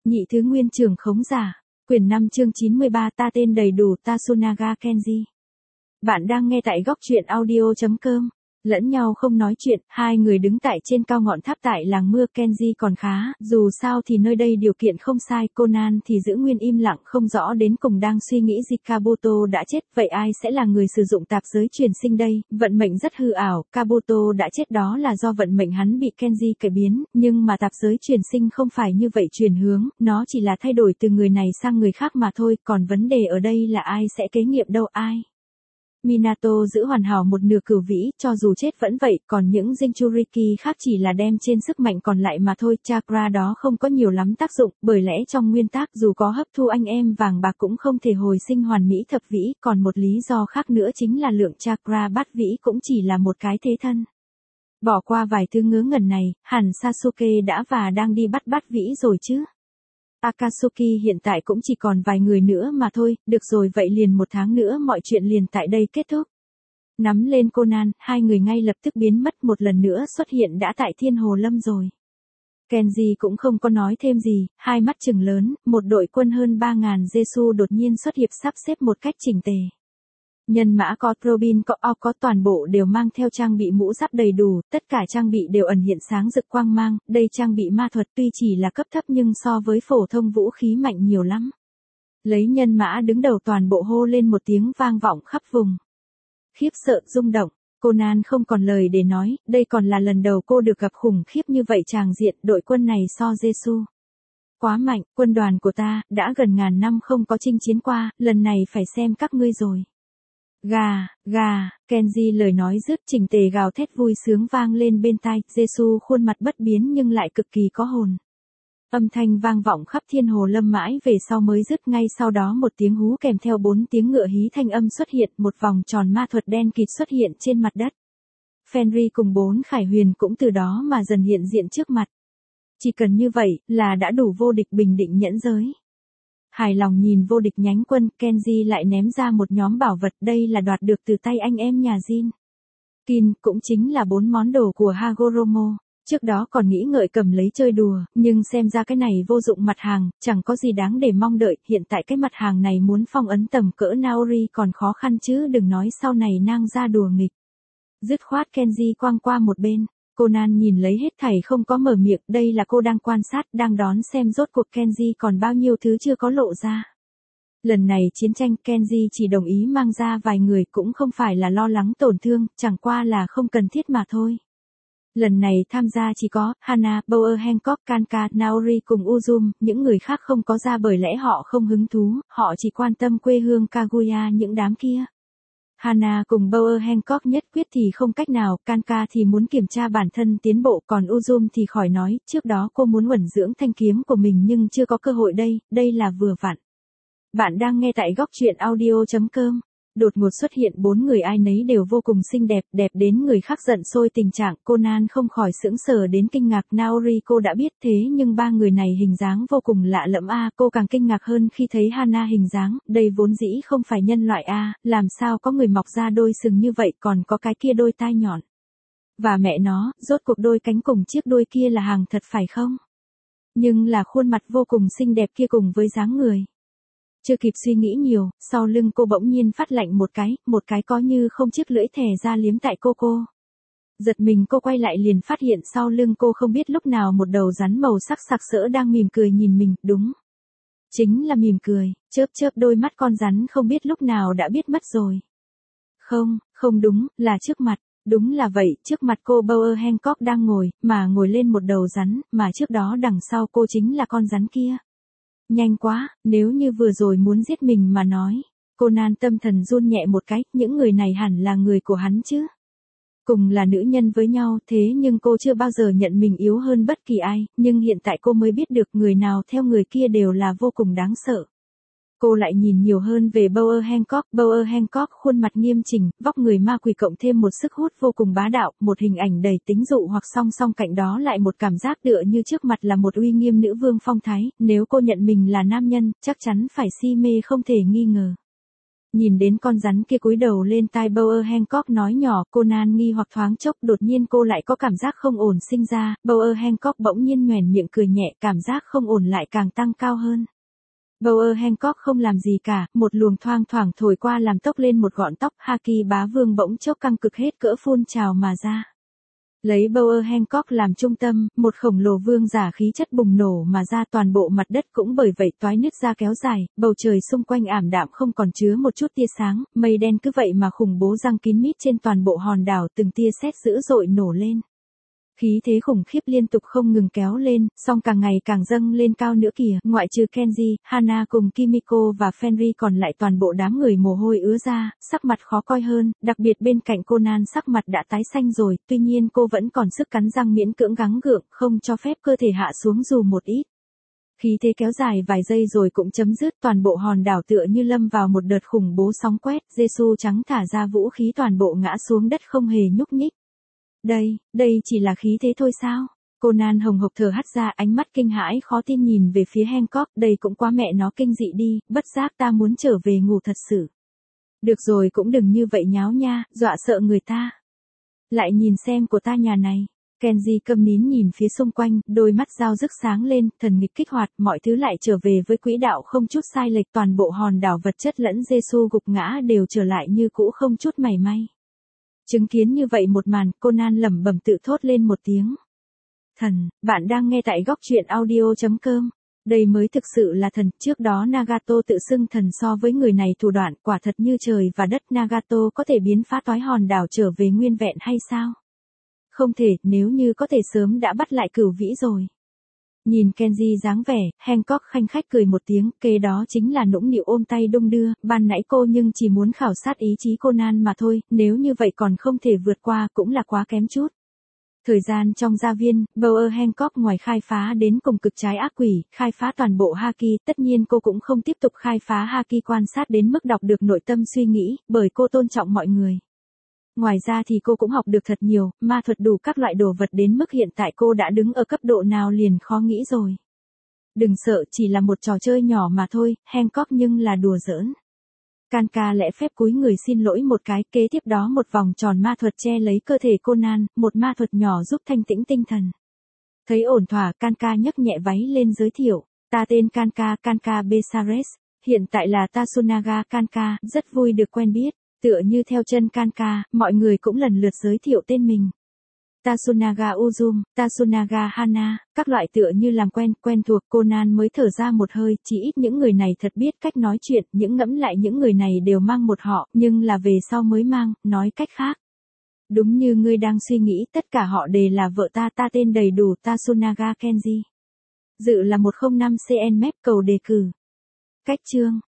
Nhị thứ nguyên trưởng khống giả. Quyển 5 chương 93 ta tên đầy đủ Tasunaga Kenji. Bạn đang nghe tại góc truyện audio.com. Lẫn nhau không nói chuyện, hai người đứng tại trên cao ngọn tháp tại làng mưa. Kenji còn khá, dù sao thì nơi đây điều kiện không sai. Conan thì giữ nguyên im lặng không rõ đến cùng đang suy nghĩ gì. Kabuto đã chết, vậy ai sẽ là người sử dụng tạp giới truyền sinh đây? Vận mệnh rất hư ảo, Kabuto đã chết đó là do vận mệnh hắn bị Kenji cải biến, nhưng mà tạp giới truyền sinh không phải như vậy chuyển hướng, nó chỉ là thay đổi từ người này sang người khác mà thôi, còn vấn đề ở đây là ai sẽ kế nhiệm đâu ai? Minato giữ hoàn hảo một nửa cửu vĩ, cho dù chết vẫn vậy, còn những Jinchuriki khác chỉ là đem trên sức mạnh còn lại mà thôi. Chakra đó không có nhiều lắm tác dụng, bởi lẽ trong nguyên tắc dù có hấp thu anh em vàng bạc cũng không thể hồi sinh hoàn mỹ thập vĩ, còn một lý do khác nữa chính là lượng chakra bát vĩ cũng chỉ là một cái thế thân. Bỏ qua vài thứ ngớ ngẩn này, hẳn Sasuke đã và đang đi bắt bát vĩ rồi chứ. Akatsuki hiện tại cũng chỉ còn vài người nữa mà thôi, được rồi vậy liền 1 tháng nữa mọi chuyện liền tại đây kết thúc. Nắm lên Conan, hai người ngay lập tức biến mất, một lần nữa xuất hiện đã tại Thiên Hồ Lâm rồi. Kenji cũng không có nói thêm gì, hai mắt trừng lớn, một đội quân hơn 3.000 Jesu đột nhiên xuất hiện sắp xếp một cách chỉnh tề. Nhân mã có Robin có toàn bộ đều mang theo trang bị mũ giáp đầy đủ, tất cả trang bị đều ẩn hiện sáng rực quang mang, đây trang bị ma thuật tuy chỉ là cấp thấp nhưng so với phổ thông vũ khí mạnh nhiều lắm. Lấy nhân mã đứng đầu toàn bộ hô lên một tiếng vang vọng khắp vùng. Khiếp sợ rung động, Conan không còn lời để nói, đây còn là lần đầu cô được gặp khủng khiếp như vậy tràng diện, đội quân này so Jesu. Quá mạnh, quân đoàn của ta, đã gần ngàn năm không có chinh chiến qua, lần này phải xem các ngươi rồi. Gà, Kenji lời nói dứt chỉnh tề gào thét vui sướng vang lên bên tai, Jesu khuôn mặt bất biến nhưng lại cực kỳ có hồn. Âm thanh vang vọng khắp Thiên Hồ Lâm mãi về sau mới dứt, ngay sau đó một tiếng hú kèm theo 4 tiếng ngựa hí thanh âm xuất hiện, một vòng tròn ma thuật đen kịt xuất hiện trên mặt đất. Fenrir cùng 4 khải huyền cũng từ đó mà dần hiện diện trước mặt. Chỉ cần như vậy là đã đủ vô địch bình định nhẫn giới. Hài lòng nhìn vô địch nhánh quân, Kenji lại ném ra một nhóm bảo vật, đây là đoạt được từ tay anh em nhà Jin. Kin, cũng chính là 4 món đồ của Hagoromo. Trước đó còn nghĩ ngợi cầm lấy chơi đùa, nhưng xem ra cái này vô dụng mặt hàng, chẳng có gì đáng để mong đợi, hiện tại cái mặt hàng này muốn phong ấn tầm cỡ Naori còn khó khăn chứ đừng nói sau này nang ra đùa nghịch. Dứt khoát Kenji quăng qua một bên. Conan nhìn lấy hết thảy không có mở miệng, đây là cô đang quan sát, đang đón xem rốt cuộc Kenji còn bao nhiêu thứ chưa có lộ ra. Lần này chiến tranh Kenji chỉ đồng ý mang ra vài người, cũng không phải là lo lắng tổn thương, chẳng qua là không cần thiết mà thôi. Lần này tham gia chỉ có Hana, Bower Hancock, Kanka, Naori cùng Uzum, những người khác không có ra bởi lẽ họ không hứng thú, họ chỉ quan tâm quê hương Kaguya những đám kia. Hana cùng Bower Hancock nhất quyết thì không cách nào, Kanka thì muốn kiểm tra bản thân tiến bộ, còn Uzum thì khỏi nói, trước đó cô muốn uẩn dưỡng thanh kiếm của mình nhưng chưa có cơ hội đây là vừa vặn. Bạn đang nghe tại góc truyện audio.com. Đột ngột xuất hiện 4 người ai nấy đều vô cùng xinh đẹp, đẹp đến người khác giận sôi tình trạng, Conan không khỏi sững sờ đến kinh ngạc. Naori cô đã biết thế nhưng 3 người này hình dáng vô cùng lạ lẫm cô càng kinh ngạc hơn khi thấy Hana hình dáng, đây vốn dĩ không phải nhân loại làm sao có người mọc ra đôi sừng như vậy còn có cái kia đôi tai nhọn. Và mẹ nó, rốt cuộc đôi cánh cùng chiếc đuôi kia là hàng thật phải không? Nhưng là khuôn mặt vô cùng xinh đẹp kia cùng với dáng người. Chưa kịp suy nghĩ nhiều, sau lưng cô bỗng nhiên phát lạnh một cái có như không chiếc lưỡi thè ra liếm tại cô. Giật mình cô quay lại liền phát hiện sau lưng cô không biết lúc nào một đầu rắn màu sắc sặc sỡ đang mỉm cười nhìn mình, đúng. Chính là mỉm cười, chớp đôi mắt con rắn không biết lúc nào đã biết mất rồi. Không đúng, là trước mặt. Đúng là vậy, trước mặt cô Bower Hancock đang ngồi lên một đầu rắn, mà trước đó đằng sau cô chính là con rắn kia. Nhanh quá, nếu như vừa rồi muốn giết mình mà nói. Conan tâm thần run nhẹ một cái, những người này hẳn là người của hắn chứ. Cùng là nữ nhân với nhau thế nhưng cô chưa bao giờ nhận mình yếu hơn bất kỳ ai, nhưng hiện tại cô mới biết được người nào theo người kia đều là vô cùng đáng sợ. Cô lại nhìn nhiều hơn về Bower Hancock khuôn mặt nghiêm chỉnh, vóc người ma quỷ cộng thêm một sức hút vô cùng bá đạo, một hình ảnh đầy tính dụ hoặc song song cạnh đó lại một cảm giác tựa như trước mặt là một uy nghiêm nữ vương phong thái, nếu cô nhận mình là nam nhân, chắc chắn phải si mê không thể nghi ngờ. Nhìn đến con rắn kia cúi đầu lên tai Bower Hancock nói nhỏ, Conan nghi hoặc thoáng chốc, đột nhiên cô lại có cảm giác không ổn sinh ra, Bower Hancock bỗng nhiên nhoẻn miệng cười nhẹ, cảm giác không ổn lại càng tăng cao hơn. Bower Hancock không làm gì cả, một luồng thoang thoảng thổi qua làm tốc lên một gọn tóc, Haki bá vương bỗng chốc căng cực hết cỡ phun trào mà ra. Lấy Bower Hancock làm trung tâm, một khổng lồ vương giả khí chất bùng nổ mà ra, toàn bộ mặt đất cũng bởi vậy toái nứt ra kéo dài, bầu trời xung quanh ảm đạm không còn chứa một chút tia sáng, mây đen cứ vậy mà khủng bố giăng kín mít trên toàn bộ hòn đảo, từng tia sét dữ dội nổ lên. Khí thế khủng khiếp liên tục không ngừng kéo lên, song càng ngày càng dâng lên cao nữa kìa, ngoại trừ Kenji, Hana cùng Kimiko và Fenry còn lại toàn bộ đám người mồ hôi ứa ra, sắc mặt khó coi hơn, đặc biệt bên cạnh Conan sắc mặt đã tái xanh rồi, tuy nhiên cô vẫn còn sức cắn răng miễn cưỡng gắng gượng, không cho phép cơ thể hạ xuống dù một ít. Khí thế kéo dài vài giây rồi cũng chấm dứt, toàn bộ hòn đảo tựa như lâm vào một đợt khủng bố sóng quét, Giê-xu trắng thả ra vũ khí toàn bộ ngã xuống đất không hề nhúc nhích. Đây chỉ là khí thế thôi sao? Conan hồng hộc thở hắt ra, ánh mắt kinh hãi khó tin nhìn về phía Hancock, đây cũng quá mẹ nó kinh dị đi, bất giác ta muốn trở về ngủ thật sự. Được rồi cũng đừng như vậy nháo nha, dọa sợ người ta. Lại nhìn xem của ta nhà này. Kenji câm nín nhìn phía xung quanh, đôi mắt dao rực sáng lên, thần nghịch kích hoạt, mọi thứ lại trở về với quỹ đạo không chút sai lệch, toàn bộ hòn đảo vật chất lẫn Giê-xu gục ngã đều trở lại như cũ không chút mảy may. Chứng kiến như vậy một màn, Conan lẩm bẩm tự thốt lên một tiếng. Thần, bạn đang nghe tại góc truyện audio.com. Đây mới thực sự là thần, trước đó Nagato tự xưng thần so với người này thủ đoạn quả thật như trời và đất, Nagato có thể biến phá toái hòn đảo trở về nguyên vẹn hay sao? Không thể, nếu như có thể sớm đã bắt lại Cửu Vĩ rồi. Nhìn Kenji dáng vẻ, Hancock khanh khách cười một tiếng, kế đó chính là nũng nịu ôm tay đung đưa, ban nãy cô nhưng chỉ muốn khảo sát ý chí Conan mà thôi, nếu như vậy còn không thể vượt qua cũng là quá kém chút. Thời gian trong gia viên, Bower Hancock ngoài khai phá đến cùng cực trái ác quỷ, khai phá toàn bộ Haki, tất nhiên cô cũng không tiếp tục khai phá Haki quan sát đến mức đọc được nội tâm suy nghĩ, bởi cô tôn trọng mọi người. Ngoài ra thì cô cũng học được thật nhiều, ma thuật đủ các loại đồ vật đến mức hiện tại cô đã đứng ở cấp độ nào liền khó nghĩ rồi. Đừng sợ, chỉ là một trò chơi nhỏ mà thôi, Hancock nhưng là đùa giỡn. Kanka lễ phép cúi người xin lỗi một cái, kế tiếp đó một vòng tròn ma thuật che lấy cơ thể Conan, một ma thuật nhỏ giúp thanh tĩnh tinh thần. Thấy ổn thỏa, Kanka nhấc nhẹ váy lên giới thiệu, ta tên Kanka, Kanka Besares, hiện tại là Tasunaga Kanka, rất vui được quen biết. Tựa như theo chân Kanka, mọi người cũng lần lượt giới thiệu tên mình. Tasunaga Uzum, Tasunaga Hana, các loại tựa như làm quen thuộc, Conan mới thở ra một hơi, chỉ ít những người này thật biết cách nói chuyện, những ngẫm lại những người này đều mang một họ, nhưng là về sau mới mang, nói cách khác. Đúng như ngươi đang suy nghĩ, tất cả họ đều là vợ ta, ta tên đầy đủ Tasunaga Kenji. Dự là 105 CN mép cầu đề cử. Cách chương